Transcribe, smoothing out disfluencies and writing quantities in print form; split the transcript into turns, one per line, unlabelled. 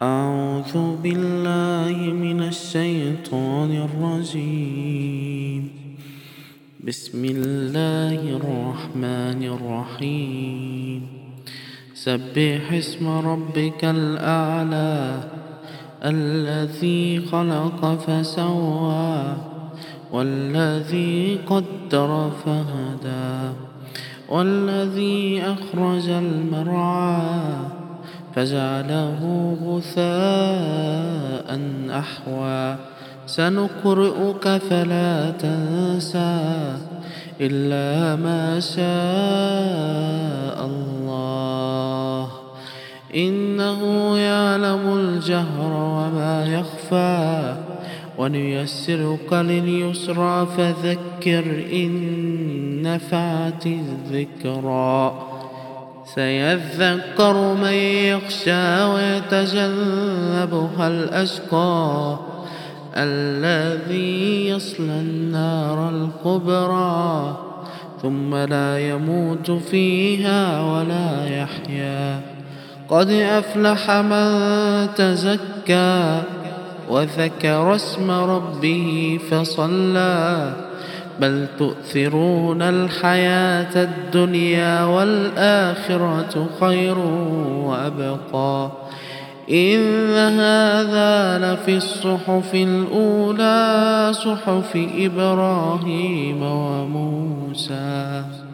أعوذ بالله من الشيطان الرجيم. بسم الله الرحمن الرحيم. سبح اسم ربك الأعلى الذي خلق فسوى والذي قدر فهدى والذي أخرج المرعى فجعله غثاء أحوى سنقرئك فلا تنسى إلا ما شاء الله إنه يعلم الجهر وما يخفى ونيسرك لليسرى فذكر إن نفعت الذكرى سيذكر من يخشى ويتجنبها الأشقى الذي يصلى النار الكبرى ثم لا يموت فيها ولا يحيا قد أفلح من تزكى وذكر اسم ربه فصلى بل تؤثرون الحياة الدنيا والآخرة خير وأبقى إن هذا لفي الصحف الأولى صحف إبراهيم وموسى.